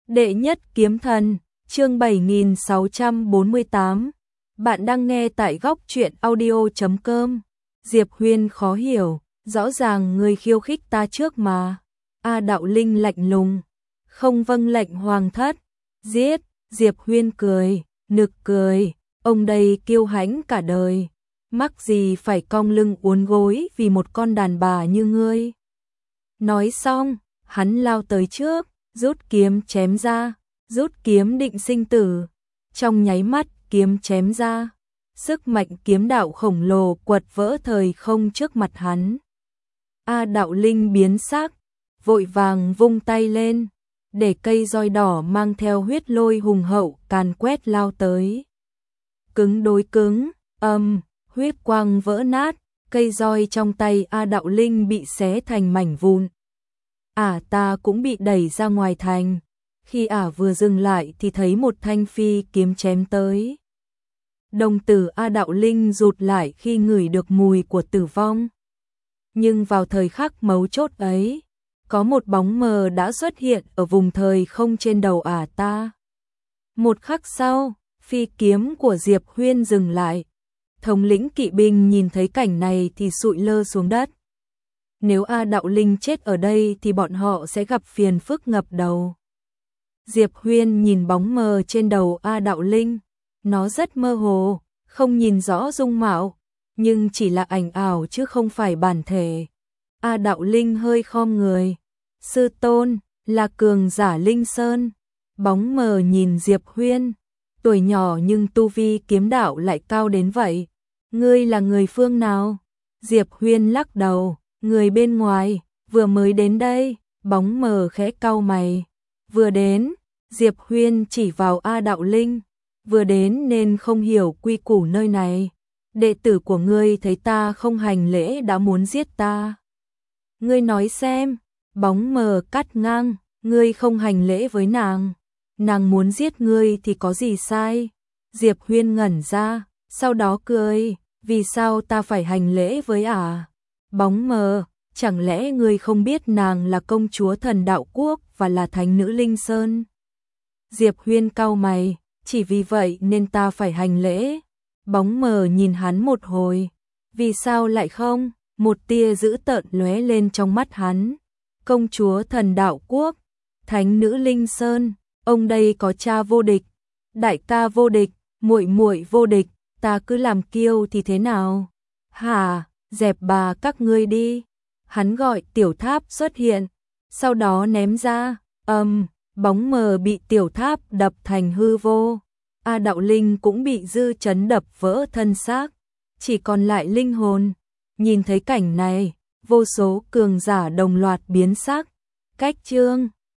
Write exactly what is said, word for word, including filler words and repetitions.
Đệ nhất kiếm thần, chương bảy nghìn sáu trăm bốn mươi tám. Bạn đang nghe tại góc truyện audio chấm com. Diệp Huyên khó hiểu, rõ ràng người khiêu khích ta trước mà. A Đạo Linh lạnh lùng, không vâng lệnh hoàng thất, giết. Diệp Huyên cười, nực cười, ông đây kiêu hãnh cả đời, mắc gì phải cong lưng uốn gối vì một con đàn bà như ngươi. Nói xong, hắn lao tới trước, rút kiếm chém ra, rút kiếm định sinh tử. Trong nháy mắt, kiếm chém ra, sức mạnh kiếm đạo khổng lồ quật vỡ thời không trước mặt hắn. A Đạo Linh biến sắc, vội vàng vung tay lên, để cây roi đỏ mang theo huyết lôi hùng hậu càn quét lao tới. Cứng đối cứng, âm, huyết quang vỡ nát, cây roi trong tay A Đạo Linh bị xé thành mảnh vụn. Ả ta cũng bị đẩy ra ngoài thành. Khi Ả vừa dừng lại thì thấy một thanh phi kiếm chém tới. Đồng tử A Đạo Linh rụt lại khi ngửi được mùi của tử vong. Nhưng vào thời khắc mấu chốt ấy, có một bóng mờ đã xuất hiện ở vùng thời không trên đầu Ả ta. Một khắc sau, phi kiếm của Diệp Huyên dừng lại. Thống lĩnh kỵ binh nhìn thấy cảnh này thì sụi lơ xuống đất. Nếu A Đạo Linh chết ở đây thì bọn họ sẽ gặp phiền phức ngập đầu. Diệp Huyên nhìn bóng mờ trên đầu A Đạo Linh, nó rất mơ hồ, không nhìn rõ dung mạo, nhưng chỉ là ảnh ảo chứ không phải bản thể. A Đạo Linh hơi khom người, sư tôn, là cường giả Linh Sơn. Bóng mờ nhìn Diệp Huyên, tuổi nhỏ nhưng tu vi kiếm đạo lại cao đến vậy. Ngươi là người phương nào? Diệp Huyên lắc đầu, người bên ngoài, vừa mới đến đây. Bóng mờ khẽ cau mày, vừa đến. Diệp Huyên chỉ vào A Đạo Linh, vừa đến nên không hiểu quy củ nơi này. Đệ tử của ngươi thấy ta không hành lễ đã muốn giết ta. Ngươi nói xem. Bóng mờ cắt ngang, ngươi không hành lễ với nàng, nàng muốn giết ngươi thì có gì sai? Diệp Huyên ngẩn ra, sau đó cười, vì sao ta phải hành lễ với Ả? Bóng mờ, chẳng lẽ ngươi không biết nàng là công chúa thần đạo quốc và là thánh nữ Linh Sơn? Diệp Huyên cau mày, chỉ vì vậy nên ta phải hành lễ. Bóng mờ nhìn hắn một hồi, vì sao lại không? Một tia dữ tợn lóe lên trong mắt hắn. Công chúa thần đạo quốc, thánh nữ Linh Sơn, ông đây có cha vô địch, đại ca vô địch, muội muội vô địch, ta cứ làm kiêu thì thế nào? Hả, dẹp bà các ngươi đi. Hắn gọi tiểu tháp xuất hiện, sau đó ném ra, âm, um, bóng mờ bị tiểu tháp đập thành hư vô. A Đạo Linh cũng bị dư chấn đập vỡ thân xác, chỉ còn lại linh hồn. Nhìn thấy cảnh này, vô số cường giả đồng loạt biến sắc. Cách chương